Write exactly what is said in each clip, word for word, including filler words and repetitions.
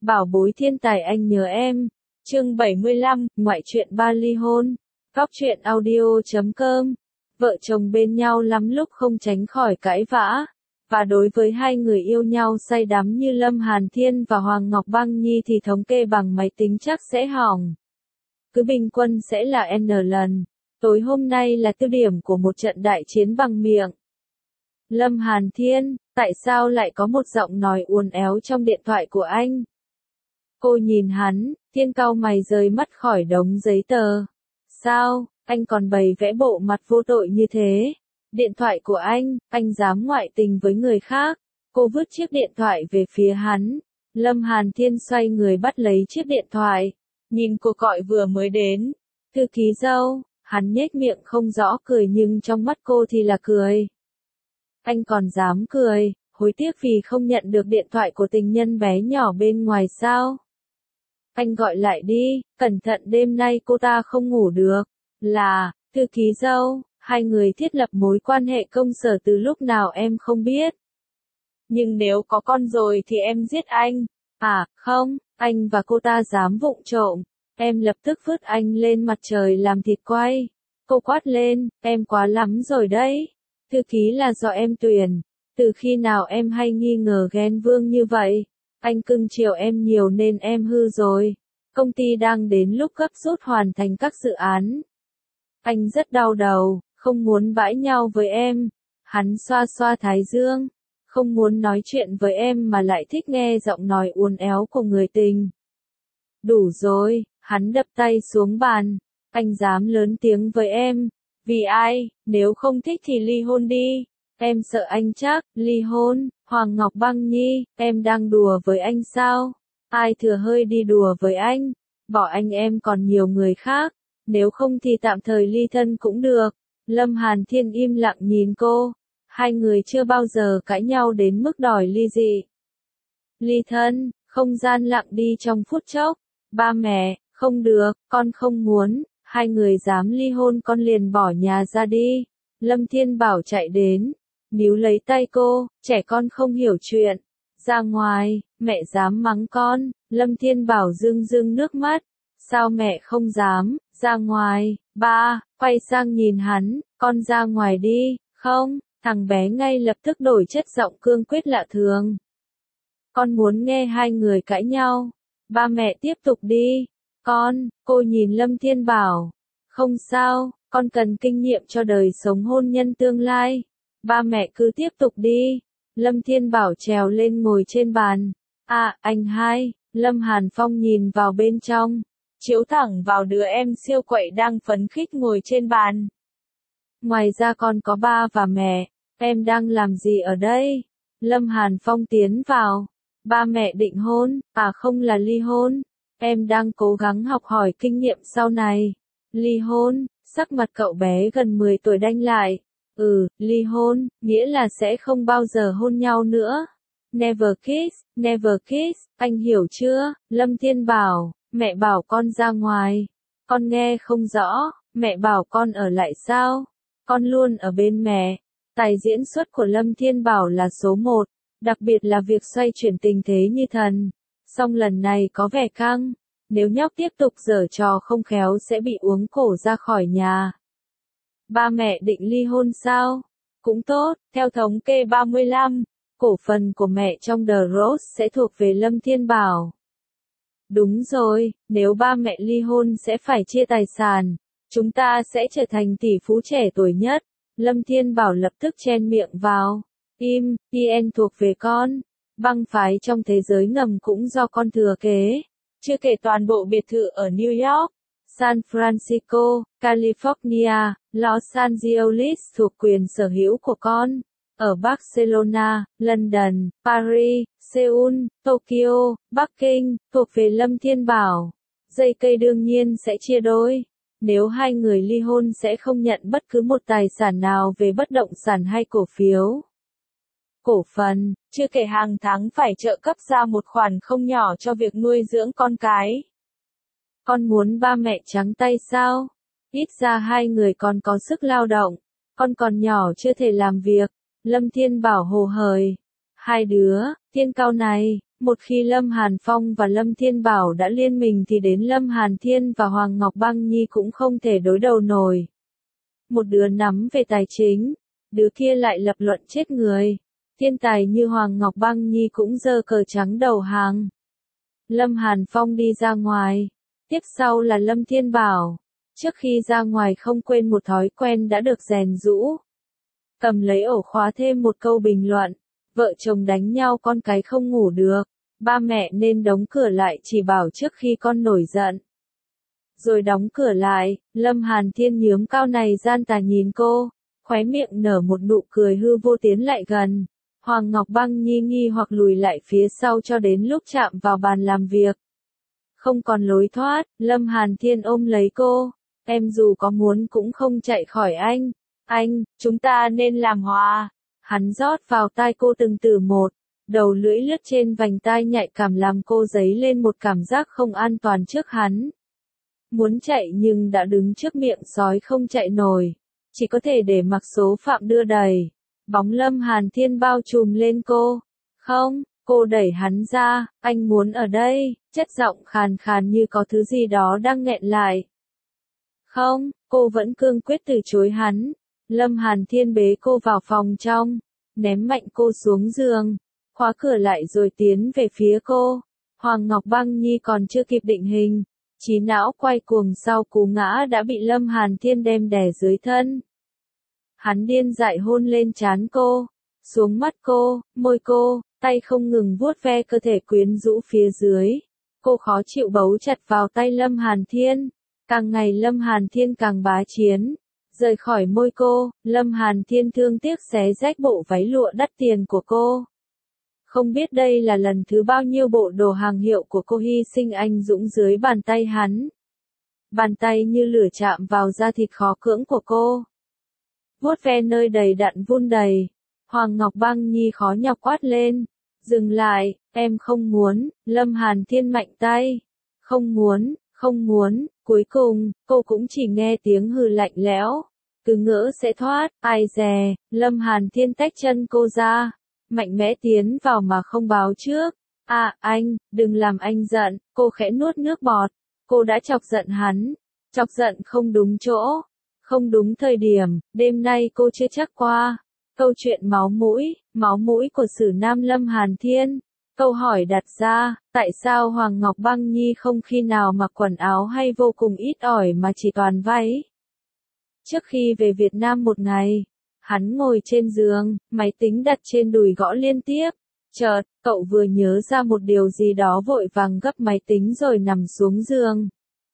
Bảo bối thiên tài anh nhớ em. Chương bảy mươi lăm, ngoại truyện ba ly hôn. Góc truyện audio chấm com. Vợ chồng bên nhau lắm lúc không tránh khỏi cãi vã. Và đối với hai người yêu nhau say đắm như Lâm Hàn Thiên và Hoàng Ngọc Băng Nhi thì thống kê bằng máy tính chắc sẽ hỏng. Cứ bình quân sẽ là N lần. Tối hôm nay là tiêu điểm của một trận đại chiến bằng miệng. Lâm Hàn Thiên, tại sao lại có một giọng nói uốn éo trong điện thoại của anh? Cô nhìn hắn, Thiên cau mày rời mắt khỏi đống giấy tờ. Sao, anh còn bày vẽ bộ mặt vô tội như thế? Điện thoại của anh, anh dám ngoại tình với người khác. Cô vứt chiếc điện thoại về phía hắn. Lâm Hàn Thiên xoay người bắt lấy chiếc điện thoại. Nhìn cuộc gọi vừa mới đến. Thư ký dâu, hắn nhếch miệng không rõ cười nhưng trong mắt cô thì là cười. Anh còn dám cười, hối tiếc vì không nhận được điện thoại của tình nhân bé nhỏ bên ngoài sao? Anh gọi lại đi, cẩn thận đêm nay cô ta không ngủ được. Là, thư ký dâu, hai người thiết lập mối quan hệ công sở từ lúc nào em không biết. Nhưng nếu có con rồi thì em giết anh. À, không, anh và cô ta dám vụng trộm. Em lập tức vứt anh lên mặt trời làm thịt quay. Cô quát lên, em quá lắm rồi đấy. Thư ký là do em tuyển. Từ khi nào em hay nghi ngờ ghen vương như vậy? Anh cưng chiều em nhiều nên em hư rồi. Công ty đang đến lúc gấp rút hoàn thành các dự án. Anh rất đau đầu, không muốn bãi nhau với em. Hắn xoa xoa thái dương. Không muốn nói chuyện với em mà lại thích nghe giọng nói uốn éo của người tình. Đủ rồi, hắn đập tay xuống bàn. Anh dám lớn tiếng với em. Vì ai, nếu không thích thì ly hôn đi. Em sợ anh chắc, ly hôn, Hoàng Ngọc Băng Nhi, em đang đùa với anh sao? Ai thừa hơi đi đùa với anh? Bỏ anh em còn nhiều người khác, nếu không thì tạm thời ly thân cũng được. Lâm Hàn Thiên im lặng nhìn cô, hai người chưa bao giờ cãi nhau đến mức đòi ly dị. Ly thân, không gian lặng đi trong phút chốc. Ba mẹ, không được, con không muốn. Hai người dám ly hôn con liền bỏ nhà ra đi. Lâm Thiên Bảo chạy đến, níu lấy tay cô, trẻ con không hiểu chuyện. Ra ngoài, mẹ dám mắng con. Lâm Thiên Bảo rưng rưng nước mắt. Sao mẹ không dám, ra ngoài. Ba, quay sang nhìn hắn, con ra ngoài đi. Không, thằng bé ngay lập tức đổi chất giọng cương quyết lạ thường. Con muốn nghe hai người cãi nhau. Ba mẹ tiếp tục đi. Con, cô nhìn Lâm Thiên Bảo. Không sao, con cần kinh nghiệm cho đời sống hôn nhân tương lai. Ba mẹ cứ tiếp tục đi. Lâm Thiên Bảo trèo lên ngồi trên bàn. À, anh hai. Lâm Hàn Phong nhìn vào bên trong. Chiếu thẳng vào đứa em siêu quậy đang phấn khích ngồi trên bàn. Ngoài ra con có ba và mẹ. Em đang làm gì ở đây? Lâm Hàn Phong tiến vào. Ba mẹ định hôn, à không là ly hôn. Em đang cố gắng học hỏi kinh nghiệm sau này. Ly hôn, sắc mặt cậu bé gần mười tuổi đanh lại. Ừ, ly hôn, nghĩa là sẽ không bao giờ hôn nhau nữa. Never kiss, never kiss, anh hiểu chưa? Lâm Thiên Bảo, mẹ bảo con ra ngoài. Con nghe không rõ, mẹ bảo con ở lại sao? Con luôn ở bên mẹ. Tài diễn xuất của Lâm Thiên Bảo là số một, đặc biệt là việc xoay chuyển tình thế như thần. Song lần này có vẻ căng. Nếu nhóc tiếp tục giở trò không khéo sẽ bị uống cổ ra khỏi nhà. Ba mẹ định ly hôn sao? Cũng tốt, theo thống kê ba mươi lăm, cổ phần của mẹ trong The Rose sẽ thuộc về Lâm Thiên Bảo. Đúng rồi, nếu ba mẹ ly hôn sẽ phải chia tài sản. Chúng ta sẽ trở thành tỷ phú trẻ tuổi nhất. Lâm Thiên Bảo lập tức chen miệng vào. Im, i en thuộc về con. Băng phái trong thế giới ngầm cũng do con thừa kế. Chưa kể toàn bộ biệt thự ở New York, San Francisco, California, Los Angeles thuộc quyền sở hữu của con. Ở Barcelona, London, Paris, Seoul, Tokyo, Bắc Kinh, thuộc về Lâm Thiên Bảo. Dây cây đương nhiên sẽ chia đôi. Nếu hai người ly hôn sẽ không nhận bất cứ một tài sản nào về bất động sản hay cổ phiếu. Cổ phần, chưa kể hàng tháng phải trợ cấp ra một khoản không nhỏ cho việc nuôi dưỡng con cái. Con muốn ba mẹ trắng tay sao? Ít ra hai người còn có sức lao động. Con còn nhỏ chưa thể làm việc. Lâm Thiên Bảo hồ hởi. Hai đứa, Thiên cau này, Một khi Lâm Hàn Phong và Lâm Thiên Bảo đã liên mình thì đến Lâm Hàn Thiên và Hoàng Ngọc Băng Nhi cũng không thể đối đầu nổi. Một đứa nắm về tài chính, đứa kia lại lập luận chết người. Thiên tài như Hoàng Ngọc Băng Nhi cũng giơ cờ trắng đầu hàng. Lâm Hàn Phong đi ra ngoài, tiếp sau là Lâm Thiên Bảo. Trước khi ra ngoài không quên một thói quen đã được rèn rũ. Cầm lấy ổ khóa thêm một câu bình luận, vợ chồng đánh nhau con cái không ngủ được, ba mẹ nên đóng cửa lại chỉ bảo trước khi con nổi giận. Rồi đóng cửa lại, Lâm Hàn Thiên nhướng cao này gian tà nhìn cô, khóe miệng nở một nụ cười hư vô tiến lại gần. Hoàng Ngọc Băng Nhi nghi hoặc lùi lại phía sau cho đến lúc chạm vào bàn làm việc. Không còn lối thoát, Lâm Hàn Thiên ôm lấy cô, em dù có muốn cũng không chạy khỏi anh. Anh, chúng ta nên làm hòa. Hắn rót vào tai cô từng từ một, đầu lưỡi lướt trên vành tai nhạy cảm làm cô dấy lên một cảm giác không an toàn trước hắn. Muốn chạy nhưng đã đứng trước miệng sói không chạy nổi, chỉ có thể để mặc số phận đưa đẩy. Bóng Lâm Hàn Thiên bao trùm lên cô. Không, cô đẩy hắn ra, anh muốn ở đây, chất giọng khàn khàn như có thứ gì đó đang nghẹn lại. Không, cô vẫn cương quyết từ chối hắn. Lâm Hàn Thiên bế cô vào phòng trong, ném mạnh cô xuống giường, khóa cửa lại rồi tiến về phía cô. Hoàng Ngọc Băng Nhi còn chưa kịp định hình, trí não quay cuồng sau cú ngã đã bị Lâm Hàn Thiên đem đè dưới thân. Hắn điên dại hôn lên trán cô, xuống mắt cô, môi cô, tay không ngừng vuốt ve cơ thể quyến rũ phía dưới. Cô khó chịu bấu chặt vào tay Lâm Hàn Thiên, càng ngày Lâm Hàn Thiên càng bá chiến. Rời khỏi môi cô, Lâm Hàn Thiên thương tiếc xé rách bộ váy lụa đắt tiền của cô. Không biết đây là lần thứ bao nhiêu bộ đồ hàng hiệu của cô hy sinh anh dũng dưới bàn tay hắn. Bàn tay như lửa chạm vào da thịt khó cưỡng của cô. Vuốt ve nơi đầy đặn vun đầy. Hoàng Ngọc Băng Nhi khó nhọc quát lên. Dừng lại, em không muốn. Lâm Hàn Thiên mạnh tay. Không muốn, không muốn. Cuối cùng, cô cũng chỉ nghe tiếng hừ lạnh lẽo. Cứ ngỡ sẽ thoát, ai dè. Lâm Hàn Thiên tách chân cô ra, mạnh mẽ tiến vào mà không báo trước. À, anh, đừng làm anh giận. Cô khẽ nuốt nước bọt. Cô đã chọc giận hắn. Chọc giận không đúng chỗ, không đúng thời điểm. Đêm nay cô chưa chắc qua. Câu chuyện máu mũi, máu mũi của sử nam Lâm Hàn Thiên. Câu hỏi đặt ra, tại sao Hoàng Ngọc Băng Nhi không khi nào mặc quần áo hay vô cùng ít ỏi mà chỉ toàn váy? Trước khi về Việt Nam một ngày, hắn ngồi trên giường, máy tính đặt trên đùi gõ liên tiếp. Chợt, cậu vừa nhớ ra một điều gì đó vội vàng gấp máy tính rồi nằm xuống giường.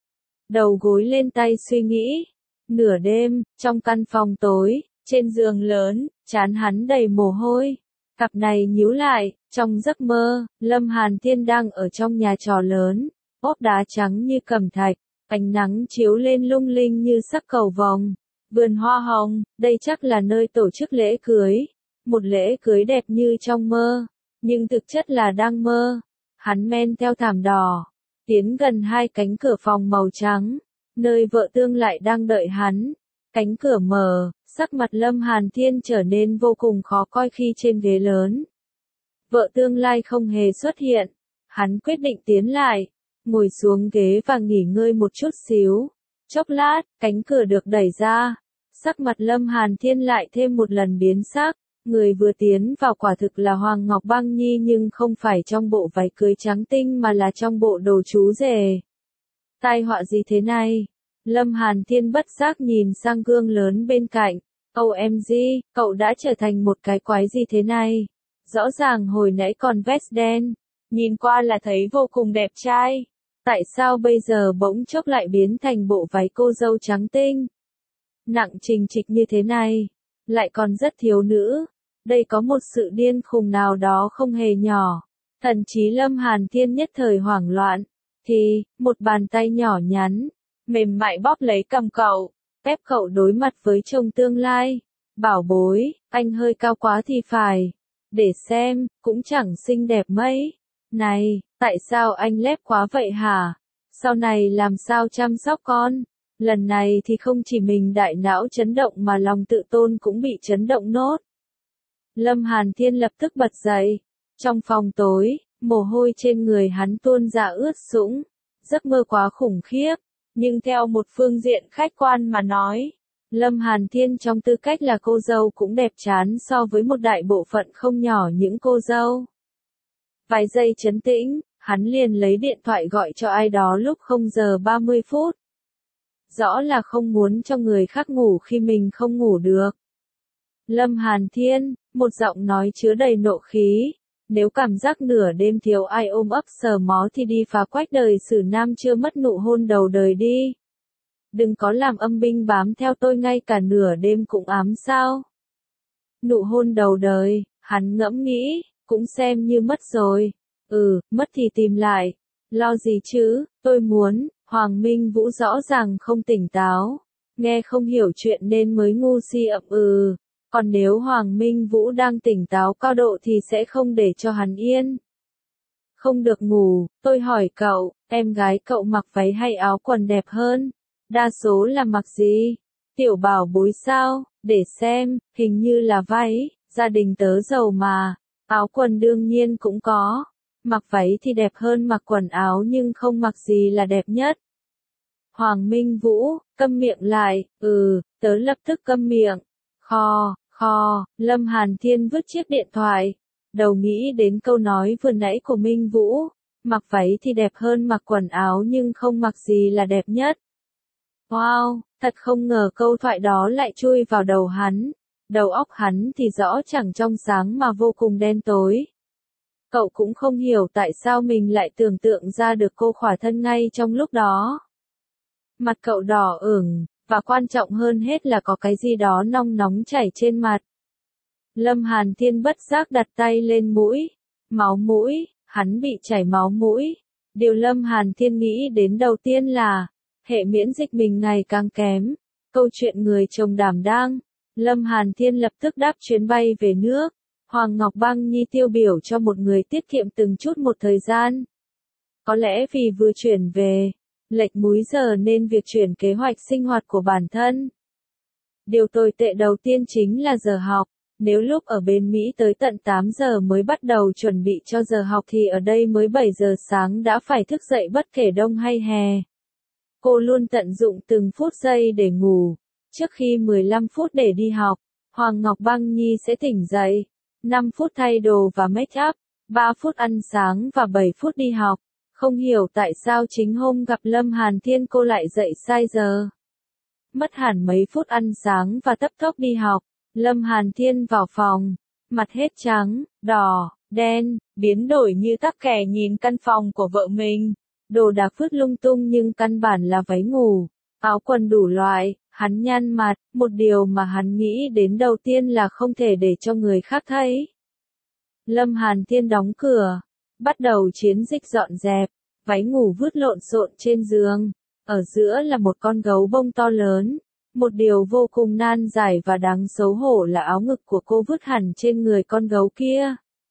Đầu gối lên tay suy nghĩ. Nửa đêm, trong căn phòng tối, trên giường lớn, trán hắn đầy mồ hôi. Cặp này nhíu lại, trong giấc mơ, Lâm Hàn Thiên đang ở trong nhà trò lớn, ốp đá trắng như cẩm thạch, ánh nắng chiếu lên lung linh như sắc cầu vồng. Vườn hoa hồng, đây chắc là nơi tổ chức lễ cưới. Một lễ cưới đẹp như trong mơ, nhưng thực chất là đang mơ. Hắn men theo thảm đỏ, tiến gần hai cánh cửa phòng màu trắng, nơi vợ tương lại đang đợi hắn. Cánh cửa mở, sắc mặt Lâm Hàn Thiên trở nên vô cùng khó coi khi trên ghế lớn. Vợ tương lai không hề xuất hiện. Hắn quyết định tiến lại, ngồi xuống ghế và nghỉ ngơi một chút xíu. Chốc lát, cánh cửa được đẩy ra. Sắc mặt Lâm Hàn Thiên lại thêm một lần biến sắc. Người vừa tiến vào quả thực là Hoàng Ngọc Băng Nhi nhưng không phải trong bộ váy cưới trắng tinh mà là trong bộ đồ chú rể. Tai họa gì thế này? Lâm Hàn Thiên bất giác nhìn sang gương lớn bên cạnh. ô em giê, cậu đã trở thành một cái quái gì thế này? Rõ ràng hồi nãy còn vest đen, nhìn qua là thấy vô cùng đẹp trai. Tại sao bây giờ bỗng chốc lại biến thành bộ váy cô dâu trắng tinh? Nặng trình trịch như thế này, lại còn rất thiếu nữ. Đây có một sự điên khùng nào đó không hề nhỏ. Thần trí Lâm Hàn Thiên nhất thời hoảng loạn. Thì, một bàn tay nhỏ nhắn, mềm mại bóp lấy cầm cậu, ép cậu đối mặt với chồng tương lai. Bảo bối, anh hơi cao quá thì phải. Để xem, cũng chẳng xinh đẹp mấy. Này, tại sao anh lép quá vậy hả? Sau này làm sao chăm sóc con? Lần này thì không chỉ mình đại não chấn động mà lòng tự tôn cũng bị chấn động nốt. Lâm Hàn Thiên lập tức bật dậy. Trong phòng tối, Mồ hôi trên người hắn tuôn ra ướt sũng. Giấc mơ quá khủng khiếp. Nhưng theo một phương diện khách quan mà nói, Lâm Hàn Thiên trong tư cách là cô dâu cũng đẹp chán so với một đại bộ phận không nhỏ những cô dâu. Vài giây trấn tĩnh, hắn liền lấy điện thoại gọi cho ai đó lúc không giờ ba mươi phút. Rõ là không muốn cho người khác ngủ khi mình không ngủ được. Lâm Hàn Thiên, một giọng nói chứa đầy nộ khí. Nếu cảm giác nửa đêm thiếu ai ôm ấp sờ mó thì đi phá quách đời xử nam chưa mất nụ hôn đầu đời đi. Đừng có làm âm binh bám theo tôi ngay cả nửa đêm cũng ám sao. Nụ hôn đầu đời, hắn ngẫm nghĩ, cũng xem như mất rồi. Ừ, mất thì tìm lại. Lo gì chứ, tôi muốn, Hoàng Minh Vũ rõ ràng không tỉnh táo. Nghe không hiểu chuyện nên mới ngu si ậm ừ. Còn nếu Hoàng Minh Vũ đang tỉnh táo cao độ thì sẽ không để cho hắn yên. Không được ngủ, tôi hỏi cậu, em gái cậu mặc váy hay áo quần đẹp hơn? Đa số là mặc gì? Tiểu bảo bối sao? Để xem, hình như là váy, gia đình tớ giàu mà. Áo quần đương nhiên cũng có. Mặc váy thì đẹp hơn mặc quần áo nhưng không mặc gì là đẹp nhất. Hoàng Minh Vũ, câm miệng lại, ừ, tớ lập tức câm miệng. Khò, khò, Lâm Hàn Thiên vứt chiếc điện thoại. Đầu nghĩ đến câu nói vừa nãy của Minh Vũ. Mặc váy thì đẹp hơn mặc quần áo nhưng không mặc gì là đẹp nhất. Wow, thật không ngờ câu thoại đó lại chui vào đầu hắn. Đầu óc hắn thì rõ chẳng trong sáng mà vô cùng đen tối. Cậu cũng không hiểu tại sao mình lại tưởng tượng ra được cô khỏa thân ngay trong lúc đó. Mặt cậu đỏ ửng, và quan trọng hơn hết là có cái gì đó nong nóng chảy trên mặt. Lâm Hàn Thiên bất giác đặt tay lên mũi. Máu mũi, hắn bị chảy máu mũi. Điều Lâm Hàn Thiên nghĩ đến đầu tiên là, hệ miễn dịch mình ngày càng kém. Câu chuyện người chồng đảm đang. Lâm Hàn Thiên lập tức đáp chuyến bay về nước. Hoàng Ngọc Băng Nhi tiêu biểu cho một người tiết kiệm từng chút một thời gian. Có lẽ vì vừa chuyển về, lệch múi giờ nên việc chuyển kế hoạch sinh hoạt của bản thân. Điều tồi tệ đầu tiên chính là giờ học. Nếu lúc ở bên Mỹ tới tận tám giờ mới bắt đầu chuẩn bị cho giờ học thì ở đây mới bảy giờ sáng đã phải thức dậy bất kể đông hay hè. Cô luôn tận dụng từng phút giây để ngủ. Trước khi mười lăm phút để đi học, Hoàng Ngọc Băng Nhi sẽ tỉnh dậy. năm phút thay đồ và make up, ba phút ăn sáng và bảy phút đi học. Không hiểu tại sao chính hôm gặp Lâm Hàn Thiên cô lại dậy sai giờ. Mất hẳn mấy phút ăn sáng và tấp tốc đi học. Lâm Hàn Thiên vào phòng, mặt hết trắng, đỏ, đen, biến đổi như tắc kè nhìn căn phòng của vợ mình. Đồ đạc vứt lung tung nhưng căn bản là váy ngủ, áo quần đủ loại, hắn nhăn mặt, một điều mà hắn nghĩ đến đầu tiên là không thể để cho người khác thấy. Lâm Hàn Thiên đóng cửa, bắt đầu chiến dịch dọn dẹp, váy ngủ vứt lộn xộn trên giường, ở giữa là một con gấu bông to lớn. Một điều vô cùng nan giải và đáng xấu hổ là áo ngực của cô vứt hẳn trên người con gấu kia.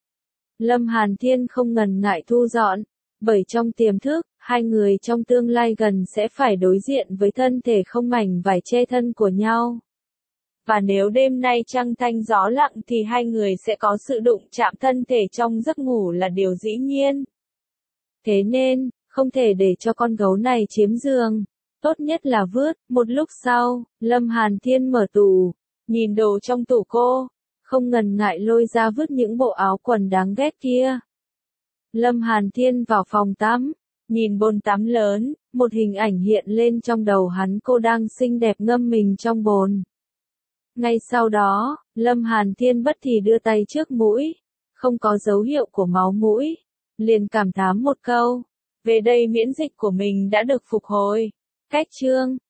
Lâm Hàn Thiên không ngần ngại thu dọn, bởi trong tiềm thức, hai người trong tương lai gần sẽ phải đối diện với thân thể không mảnh vải che thân của nhau. Và nếu đêm nay trăng thanh gió lặng thì hai người sẽ có sự đụng chạm thân thể trong giấc ngủ là điều dĩ nhiên. Thế nên, không thể để cho con gấu này chiếm giường. Tốt nhất là vứt. Một lúc sau, Lâm Hàn Thiên mở tủ, nhìn đồ trong tủ cô, không ngần ngại lôi ra vứt những bộ áo quần đáng ghét kia. Lâm Hàn Thiên vào phòng tắm, nhìn bồn tắm lớn, một hình ảnh hiện lên trong đầu hắn, cô đang xinh đẹp ngâm mình trong bồn. Ngay sau đó, Lâm Hàn Thiên bất thì đưa tay trước mũi, không có dấu hiệu của máu mũi, liền cảm thán một câu, về đây miễn dịch của mình đã được phục hồi. Cách chương